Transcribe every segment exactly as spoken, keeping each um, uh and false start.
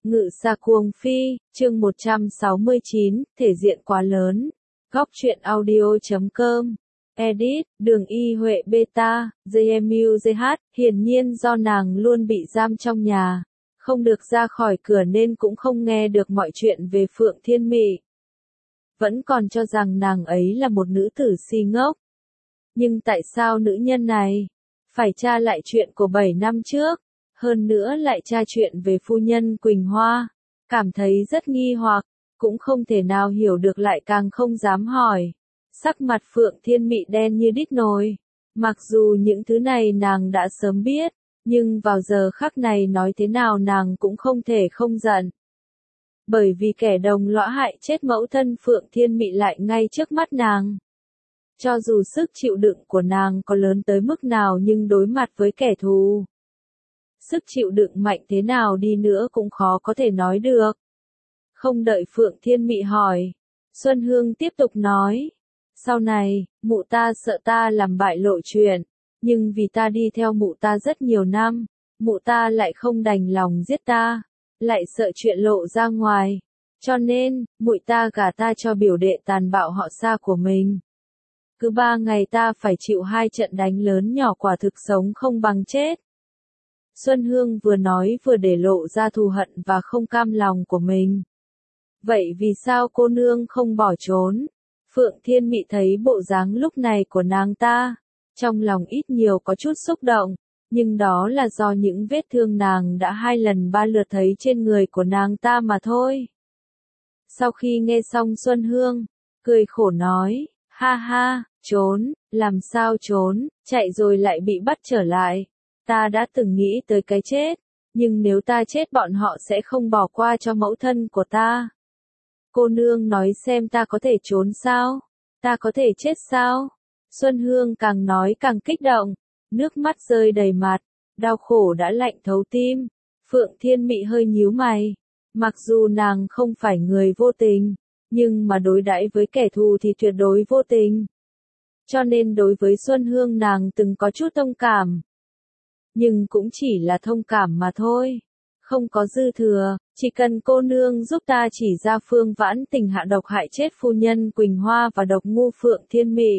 Ngự xa cuồng phi, chương một trăm sáu mươi chín, thể diện quá lớn. Góc truyện audio chấm com. Edit, đường y Huệ Beta, gi em u giê hát, hiển nhiên do nàng luôn bị giam trong nhà, không được ra khỏi cửa nên cũng không nghe được mọi chuyện về Phượng Thiên Mị. Vẫn còn cho rằng nàng ấy là một nữ tử si ngốc. Nhưng tại sao nữ nhân này phải tra lại chuyện của bảy năm trước? Hơn nữa lại tra chuyện về phu nhân Quỳnh Hoa, cảm thấy rất nghi hoặc, cũng không thể nào hiểu được lại càng không dám hỏi. Sắc mặt Phượng Thiên Mị đen như đít nồi, mặc dù những thứ này nàng đã sớm biết, nhưng vào giờ khắc này nói thế nào nàng cũng không thể không giận. Bởi vì kẻ đồng lõa hại chết mẫu thân Phượng Thiên Mị lại ngay trước mắt nàng. Cho dù sức chịu đựng của nàng có lớn tới mức nào nhưng đối mặt với kẻ thù, sức chịu đựng mạnh thế nào đi nữa cũng khó có thể nói được. Không đợi Phượng Thiên Mị hỏi, Xuân Hương tiếp tục nói, sau này, mụ ta sợ ta làm bại lộ chuyện, nhưng vì ta đi theo mụ ta rất nhiều năm, mụ ta lại không đành lòng giết ta, lại sợ chuyện lộ ra ngoài, cho nên, mụi ta gả ta cho biểu đệ tàn bạo họ Sa của mình. Cứ ba ngày ta phải chịu hai trận đánh lớn nhỏ, quả thực sống không bằng chết. Xuân Hương vừa nói vừa để lộ ra thù hận và không cam lòng của mình. Vậy vì sao cô nương không bỏ trốn? Phượng Thiên Mị thấy bộ dáng lúc này của nàng ta, trong lòng ít nhiều có chút xúc động, nhưng đó là do những vết thương nàng đã hai lần ba lượt thấy trên người của nàng ta mà thôi. Sau khi nghe xong Xuân Hương, cười khổ nói, ha ha, trốn, làm sao trốn, chạy rồi lại bị bắt trở lại. Ta đã từng nghĩ tới cái chết, nhưng nếu ta chết bọn họ sẽ không bỏ qua cho mẫu thân của ta. Cô nương nói xem ta có thể trốn sao? Ta có thể chết sao? Xuân Hương càng nói càng kích động, nước mắt rơi đầy mặt, đau khổ đã lạnh thấu tim. Phượng Thiên Mị hơi nhíu mày, mặc dù nàng không phải người vô tình, nhưng mà đối đãi với kẻ thù thì tuyệt đối vô tình. Cho nên đối với Xuân Hương nàng từng có chút thông cảm. Nhưng cũng chỉ là thông cảm mà thôi, không có dư thừa, chỉ cần cô nương giúp ta chỉ ra Phương Vãn Tình hạ độc hại chết phu nhân Quỳnh Hoa và độc ngu Phượng Thiên Mị.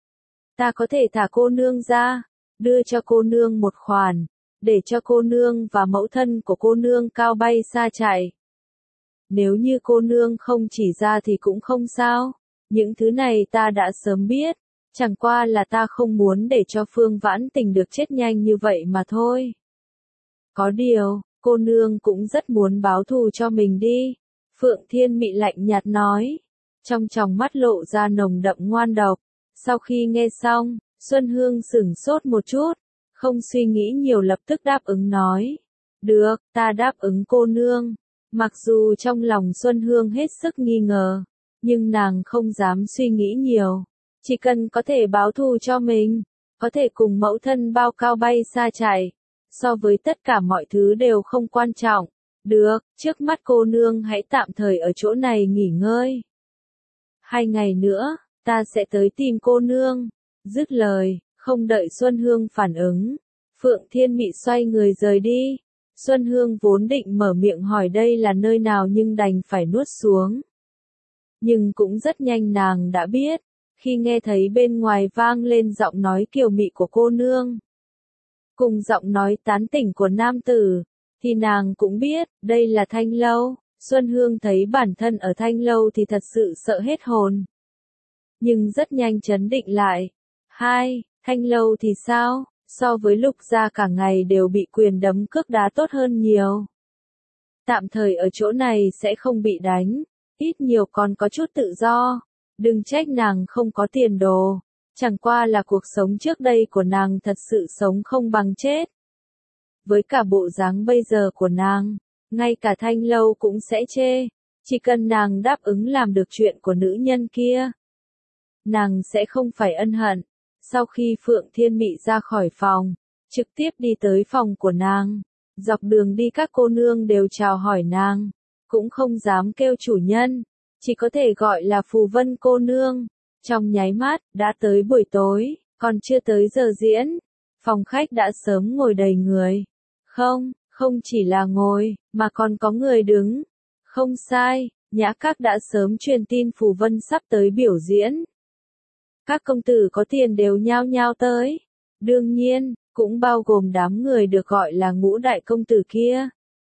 Ta có thể thả cô nương ra, đưa cho cô nương một khoản, để cho cô nương và mẫu thân của cô nương cao bay xa chạy. Nếu như cô nương không chỉ ra thì cũng không sao, những thứ này ta đã sớm biết. Chẳng qua là ta không muốn để cho Phương Vãn Tình được chết nhanh như vậy mà thôi. Có điều, cô nương cũng rất muốn báo thù cho mình đi. Phượng Thiên Mị lạnh nhạt nói. Trong tròng mắt lộ ra nồng đậm ngoan độc. Sau khi nghe xong, Xuân Hương sửng sốt một chút. Không suy nghĩ nhiều lập tức đáp ứng nói. Được, ta đáp ứng cô nương. Mặc dù trong lòng Xuân Hương hết sức nghi ngờ, nhưng nàng không dám suy nghĩ nhiều. Chỉ cần có thể báo thù cho mình, có thể cùng mẫu thân bao cao bay xa chạy, so với tất cả mọi thứ đều không quan trọng. Được, trước mắt cô nương hãy tạm thời ở chỗ này nghỉ ngơi. Hai ngày nữa, ta sẽ tới tìm cô nương. Dứt lời, không đợi Xuân Hương phản ứng, Phượng Thiên Mị xoay người rời đi. Xuân Hương vốn định mở miệng hỏi đây là nơi nào nhưng đành phải nuốt xuống. Nhưng cũng rất nhanh nàng đã biết. Khi nghe thấy bên ngoài vang lên giọng nói kiều mị của cô nương, cùng giọng nói tán tỉnh của nam tử, thì nàng cũng biết, đây là Thanh Lâu. Xuân Hương thấy bản thân ở Thanh Lâu thì thật sự sợ hết hồn. Nhưng rất nhanh trấn định lại. Hai, Thanh Lâu thì sao, so với Lục gia cả ngày đều bị quyền đấm cước đá tốt hơn nhiều. Tạm thời ở chỗ này sẽ không bị đánh, ít nhiều còn có chút tự do. Đừng trách nàng không có tiền đồ, chẳng qua là cuộc sống trước đây của nàng thật sự sống không bằng chết. Với cả bộ dáng bây giờ của nàng, ngay cả Thanh Lâu cũng sẽ chê, chỉ cần nàng đáp ứng làm được chuyện của nữ nhân kia. Nàng sẽ không phải ân hận. Sau khi Phượng Thiên Mị ra khỏi phòng, trực tiếp đi tới phòng của nàng, dọc đường đi các cô nương đều chào hỏi nàng, cũng không dám kêu chủ nhân. Chỉ có thể gọi là Phù Vân cô nương. Trong nháy mắt, đã tới buổi tối, còn chưa tới giờ diễn. Phòng khách đã sớm ngồi đầy người. Không, Không chỉ là ngồi, mà còn có người đứng. Không sai, Nhã Các đã sớm truyền tin Phù Vân sắp tới biểu diễn. Các công tử có tiền đều nhao nhao tới. Đương nhiên, cũng bao gồm đám người được gọi là ngũ đại công tử kia.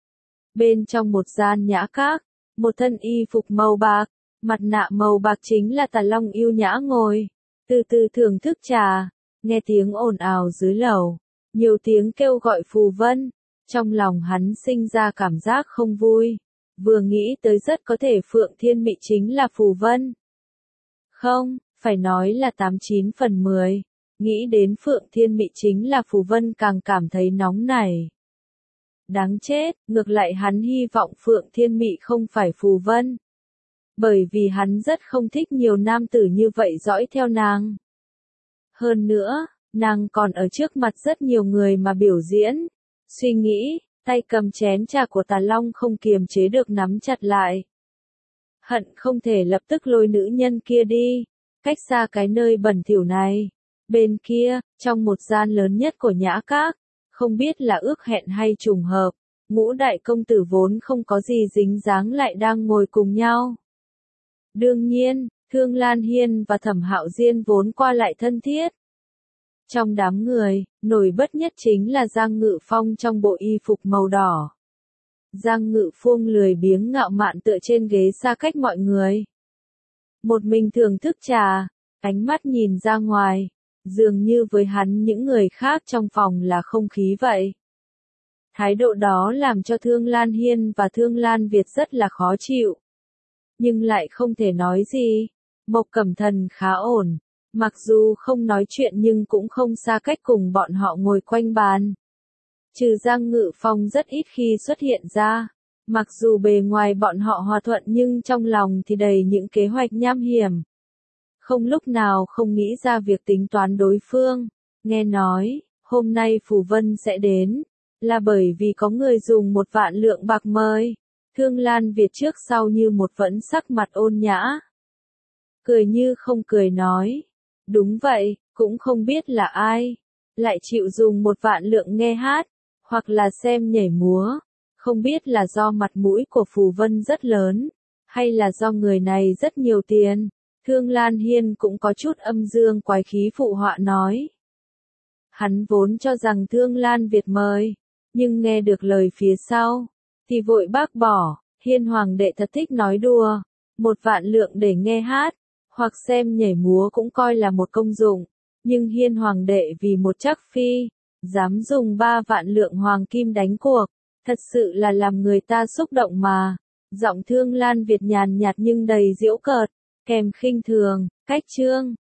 Bên trong một gian nhã các, một thân y phục màu bạc, mặt nạ màu bạc chính là Tà Long yêu nhã ngồi, từ từ thưởng thức trà, nghe tiếng ồn ào dưới lầu, nhiều tiếng kêu gọi Phù Vân, trong lòng hắn sinh ra cảm giác không vui, vừa nghĩ tới rất có thể Phượng Thiên Mị chính là Phù Vân. Không, phải nói là tám chín phần mười, nghĩ đến Phượng Thiên Mị chính là Phù Vân càng cảm thấy nóng nảy. Đáng chết, ngược lại hắn hy vọng Phượng Thiên Mị không phải Phù Vân. Bởi vì hắn rất không thích nhiều nam tử như vậy dõi theo nàng. Hơn nữa, nàng còn ở trước mặt rất nhiều người mà biểu diễn. Suy nghĩ, tay cầm chén trà của Tà Long không kiềm chế được nắm chặt lại. Hận không thể lập tức lôi nữ nhân kia đi, cách xa cái nơi bẩn thỉu này. Bên kia, trong một gian lớn nhất của nhã các, không biết là ước hẹn hay trùng hợp, ngũ đại công tử vốn không có gì dính dáng lại đang ngồi cùng nhau. Đương nhiên, Thương Lan Hiên và Thẩm Hạo Diên vốn qua lại thân thiết. Trong đám người, nổi bật nhất chính là Giang Ngự Phong trong bộ y phục màu đỏ. Giang Ngự Phong lười biếng ngạo mạn tựa trên ghế xa cách mọi người. Một mình thưởng thức trà, ánh mắt nhìn ra ngoài, dường như với hắn những người khác trong phòng là không khí vậy. Thái độ đó làm cho Thương Lan Hiên và Thương Lan Việt rất là khó chịu. Nhưng lại không thể nói gì. Mộc Cẩm Thần khá ổn, mặc dù không nói chuyện nhưng cũng không xa cách cùng bọn họ ngồi quanh bàn. Trừ Giang Ngự Phong rất ít khi xuất hiện ra, mặc dù bề ngoài bọn họ hòa thuận nhưng trong lòng thì đầy những kế hoạch nham hiểm. Không lúc nào không nghĩ ra việc tính toán đối phương. Nghe nói, hôm nay Phù Vân sẽ đến, là bởi vì có người dùng một vạn lượng bạc mời. Thương Lan Việt trước sau như một vẫn sắc mặt ôn nhã. Cười như không cười nói. Đúng vậy, cũng không biết là ai. Lại chịu dùng một vạn lượng nghe hát, hoặc là xem nhảy múa. Không biết là do mặt mũi của Phù Vân rất lớn, hay là do người này rất nhiều tiền. Thương Lan Hiên cũng có chút âm dương quái khí phụ họa nói. Hắn vốn cho rằng Thương Lan Việt mời, nhưng nghe được lời phía sau, thì vội bác bỏ. Hiên Hoàng đệ thật thích nói đùa, một vạn lượng để nghe hát, hoặc xem nhảy múa cũng coi là một công dụng, nhưng Hiên Hoàng đệ vì một trắc phi, dám dùng ba vạn lượng hoàng kim đánh cuộc, thật sự là làm người ta xúc động mà. Giọng Thương Lan Việt nhàn nhạt nhưng đầy giễu cợt, kèm khinh thường, cách chương.